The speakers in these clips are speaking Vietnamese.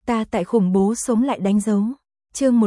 Ta tại khủng bố sống lại đánh dấu. Chương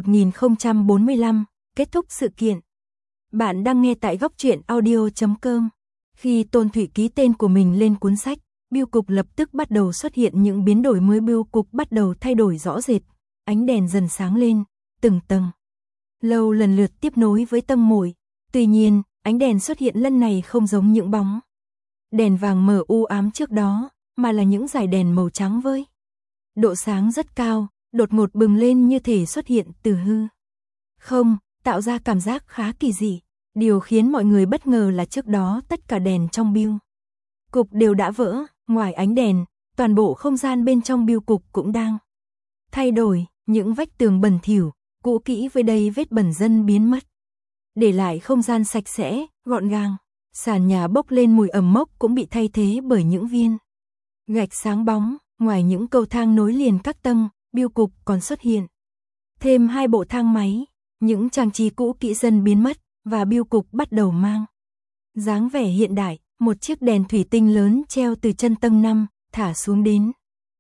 1045, kết thúc sự kiện. Bạn đang nghe tại góc truyện audio.com. Khi Tôn Thụy ký tên của mình lên cuốn sách, bưu cục lập tức bắt đầu xuất hiện những biến đổi mới. Bưu cục bắt đầu thay đổi rõ rệt, ánh đèn dần sáng lên, từng tầng lầu lần lượt tiếp nối với tầng mồi. Tuy nhiên, ánh đèn xuất hiện lần này không giống những bóng đèn vàng mờ u ám trước đó, mà là những dải đèn màu trắng với độ sáng rất cao, đột ngột bừng lên như thể xuất hiện từ hư không, tạo ra cảm giác khá kỳ dị. Điều khiến mọi người bất ngờ là trước đó tất cả đèn trong bưu cục đều đã vỡ, ngoài ánh đèn, toàn bộ không gian bên trong bưu cục cũng đang thay đổi, những vách tường bẩn thỉu, cũ kỹ với đầy vết bẩn dần biến mất, để lại không gian sạch sẽ, gọn gàng. Sàn nhà bốc lên mùi ẩm mốc cũng bị thay thế bởi những viên gạch sáng bóng. Ngoài những cầu thang nối liền các tầng, bưu cục còn xuất hiện thêm 2 bộ thang máy. Những trang trí cũ kỹ dần biến mất và bưu cục bắt đầu mang dáng vẻ hiện đại. Một chiếc đèn thủy tinh lớn treo từ chân tầng 5 thả xuống đến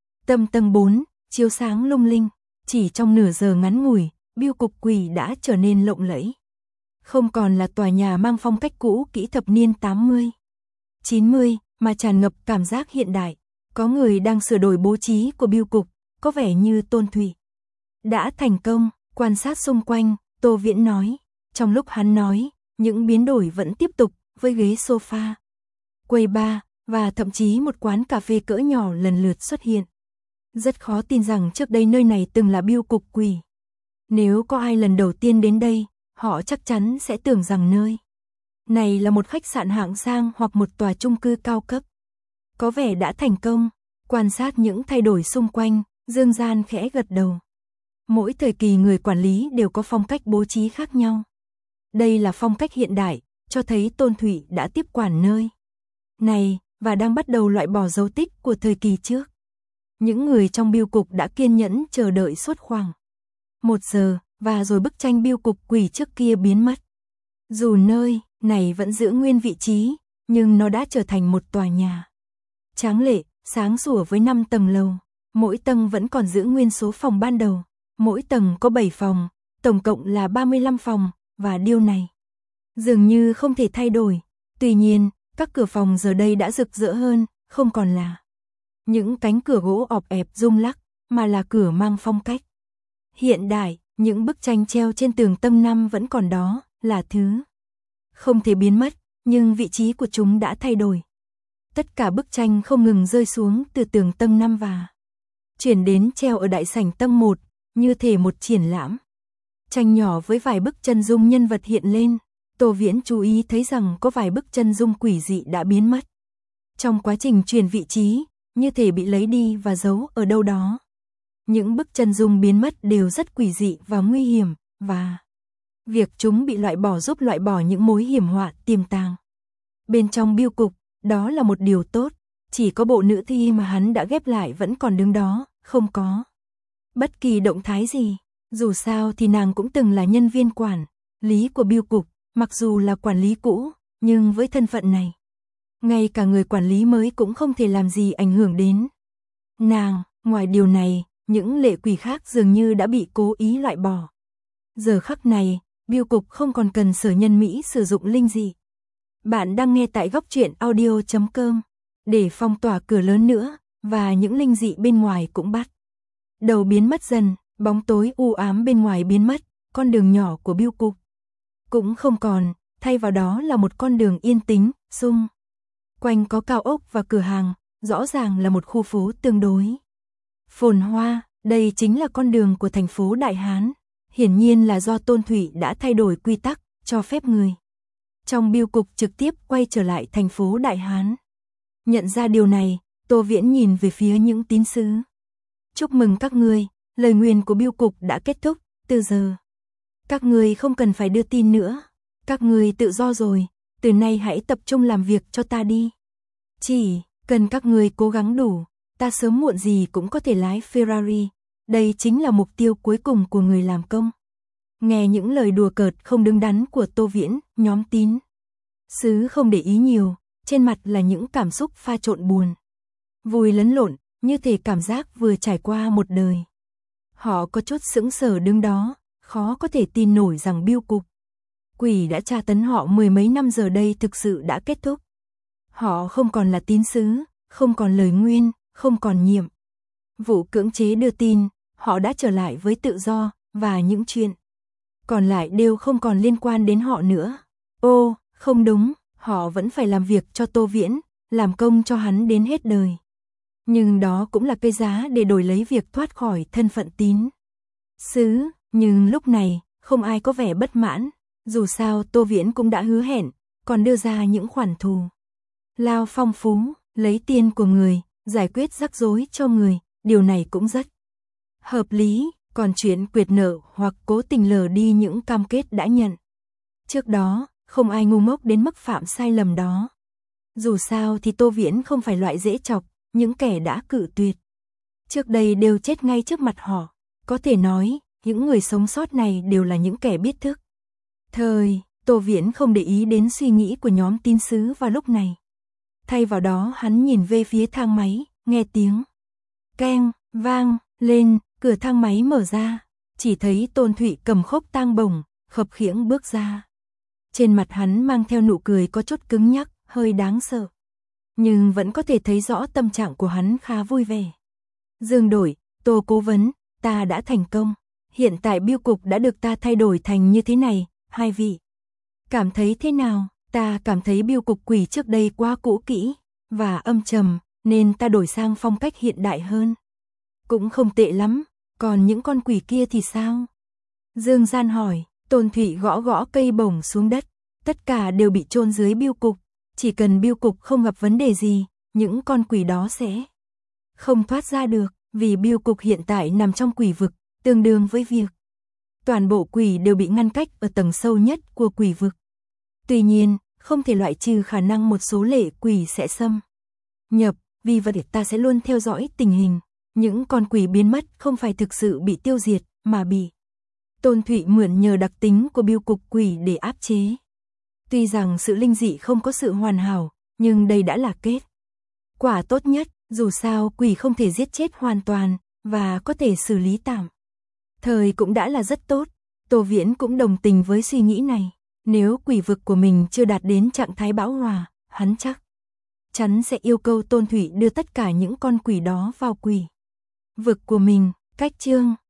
tầng 4, chiếu sáng lung linh. Chỉ trong nửa giờ ngắn ngủi, bưu cục quỷ đã trở nên lộng lẫy. Không còn là tòa nhà mang phong cách cũ kỹ thập niên 80, 90, mà tràn ngập cảm giác hiện đại. Có người đang sửa đổi bố trí của bưu cục, có vẻ như Tôn Thụy đã thành công. Quan sát xung quanh, Tô Viễn nói. Trong lúc hắn nói, những biến đổi vẫn tiếp tục, với ghế sofa, quầy bar, và thậm chí một quán cà phê cỡ nhỏ lần lượt xuất hiện. Rất khó tin rằng trước đây nơi này từng là bưu cục quỷ. Nếu có ai lần đầu tiên đến đây, họ chắc chắn sẽ tưởng rằng nơi này là một khách sạn hạng sang hoặc một tòa chung cư cao cấp. Có vẻ đã thành công. Quan sát những thay đổi xung quanh, Dương Gian khẽ gật đầu. Mỗi thời kỳ người quản lý đều có phong cách bố trí khác nhau. Đây là phong cách hiện đại, cho thấy Tôn Thụy đã tiếp quản nơi này và đang bắt đầu loại bỏ dấu tích của thời kỳ trước. Những người trong bưu cục đã kiên nhẫn chờ đợi suốt khoảng 1 giờ, và rồi bức tranh bưu cục quỷ trước kia biến mất. Dù nơi này vẫn giữ nguyên vị trí, nhưng nó đã trở thành một tòa nhà tráng lệ, sáng sủa với 5 tầng lầu. Mỗi tầng vẫn còn giữ nguyên số phòng ban đầu. Mỗi tầng có 7 phòng, tổng cộng là 35 phòng, và điều này dường như không thể thay đổi. Tuy nhiên, các cửa phòng giờ đây đã rực rỡ hơn, không còn là những cánh cửa gỗ ọp ẹp rung lắc, mà là cửa mang phong cách hiện đại. Những bức tranh treo trên tường tầng 5 vẫn còn đó, là thứ không thể biến mất, nhưng vị trí của chúng đã thay đổi. Tất cả bức tranh không ngừng rơi xuống từ tường tầng 5 và chuyển đến treo ở đại sảnh tầng 1, như thể một triển lãm tranh nhỏ với vài bức chân dung nhân vật hiện lên. Tô Viễn chú ý thấy rằng có vài bức chân dung quỷ dị đã biến mất trong quá trình chuyển vị trí, như thể bị lấy đi và giấu ở đâu đó. Những bức chân dung biến mất đều rất quỷ dị và nguy hiểm, và việc chúng bị loại bỏ giúp loại bỏ những mối hiểm họa tiềm tàng bên trong bưu cục. Đó là một điều tốt. Chỉ có bộ nữ thi mà hắn đã ghép lại vẫn còn đứng đó, không có bất kỳ động thái gì. Dù sao thì nàng cũng từng là nhân viên quản lý của bưu cục, mặc dù là quản lý cũ, nhưng với thân phận này, ngay cả người quản lý mới cũng không thể làm gì ảnh hưởng đến nàng. Ngoài điều này, những lệ quỷ khác dường như đã bị cố ý loại bỏ. Giờ khắc này, bưu cục không còn cần Sở Nhân Mỹ sử dụng linh dị. Bạn đang nghe tại góc truyện audio.com. Để phong tỏa cửa lớn nữa, và những linh dị bên ngoài cũng bắt đầu biến mất dần. Bóng tối u ám bên ngoài biến mất, con đường nhỏ của bưu cục cũng không còn, thay vào đó là một con đường yên tĩnh, xung quanh có cao ốc và cửa hàng, rõ ràng là một khu phố tương đối phồn hoa. Đây chính là con đường của thành phố Đại Hán. Hiển nhiên là do Tôn Thụy đã thay đổi quy tắc, cho phép người trong bưu cục trực tiếp quay trở lại thành phố Đại Hán. Nhận ra điều này, Tô Viễn nhìn về phía những tín sứ. Chúc mừng các ngươi, lời nguyền của bưu cục đã kết thúc. Từ giờ, các ngươi không cần phải đưa tin nữa. Các ngươi tự do rồi, từ nay hãy tập trung làm việc cho ta đi. Chỉ cần các ngươi cố gắng đủ, ta sớm muộn gì cũng có thể lái Ferrari. Đây chính là mục tiêu cuối cùng của người làm công. Nghe những lời đùa cợt không đứng đắn của Tô Viễn, nhóm tín sứ không để ý nhiều, trên mặt là những cảm xúc pha trộn buồn, vui lẫn lộn, như thể cảm giác vừa trải qua một đời Họ có chút sững sờ đứng đó, khó có thể tin nổi rằng bưu cục quỷ đã tra tấn họ mười mấy năm giờ đây thực sự đã kết thúc. Họ không còn là tín sứ, không còn lời nguyên, không còn nhiệm vụ cưỡng chế đưa tin, họ đã trở lại với tự do, và những chuyện còn lại đều không còn liên quan đến họ nữa. Ô, không đúng, họ vẫn phải làm việc cho Tô Viễn, làm công cho hắn đến hết đời. Nhưng đó cũng là cái giá để đổi lấy việc thoát khỏi thân phận tín sứ. Nhưng lúc này, không ai có vẻ bất mãn. Dù sao Tô Viễn cũng đã hứa hẹn, còn đưa ra những khoản thù lao phong phú, lấy tiền của người, giải quyết rắc rối cho người, điều này cũng rất hợp lý. Còn chuyện quyệt nợ hoặc cố tình lờ đi những cam kết đã nhận trước đó, không ai ngu ngốc đến mức phạm sai lầm đó. Dù sao thì Tô Viễn không phải loại dễ chọc, những kẻ đã cự tuyệt trước đây đều chết ngay trước mặt họ. Có thể nói, những người sống sót này đều là những kẻ biết thức. Tô Viễn không để ý đến suy nghĩ của nhóm tín sứ vào lúc này. Thay vào đó hắn nhìn về phía thang máy, nghe tiếng keng vang lên, cửa thang máy mở ra, chỉ thấy Tôn Thụy cầm khốc tang bổng, khập khiễng bước ra. Trên mặt hắn mang theo nụ cười có chút cứng nhắc, hơi đáng sợ. Nhưng vẫn có thể thấy rõ tâm trạng của hắn khá vui vẻ. Dương Đổi, Tô cố vấn, ta đã thành công. Hiện tại bưu cục đã được ta thay đổi thành như thế này, hai vị cảm thấy thế nào? Ta cảm thấy bưu cục quỷ trước đây quá cũ kỹ và âm trầm, nên ta đổi sang phong cách hiện đại hơn. Cũng không tệ lắm, còn những con quỷ kia thì sao? Dương Gian hỏi. Tôn Thụy gõ gõ cây bổng xuống đất, tất cả đều bị chôn dưới bưu cục, chỉ cần bưu cục không gặp vấn đề gì, những con quỷ đó sẽ không thoát ra được, vì bưu cục hiện tại nằm trong quỷ vực, tương đương với việc toàn bộ quỷ đều bị ngăn cách ở tầng sâu nhất của quỷ vực. Tuy nhiên, không thể loại trừ khả năng một số lệ quỷ sẽ xâm nhập, vì vậy ta sẽ luôn theo dõi tình hình. Những con quỷ biến mất không phải thực sự bị tiêu diệt, mà bị Tôn Thụy mượn nhờ đặc tính của bưu cục quỷ để áp chế. Tuy rằng sự linh dị không có sự hoàn hảo, nhưng đây đã là kết quả tốt nhất. Dù sao quỷ không thể giết chết hoàn toàn, và có thể xử lý tạm thời cũng đã là rất tốt. Tô Viễn cũng đồng tình với suy nghĩ này. Nếu quỷ vực của mình chưa đạt đến trạng thái bão hòa, hắn chắc chắn sẽ yêu cầu Tôn Thụy đưa tất cả những con quỷ đó vào quỷ vực của mình. Cách chương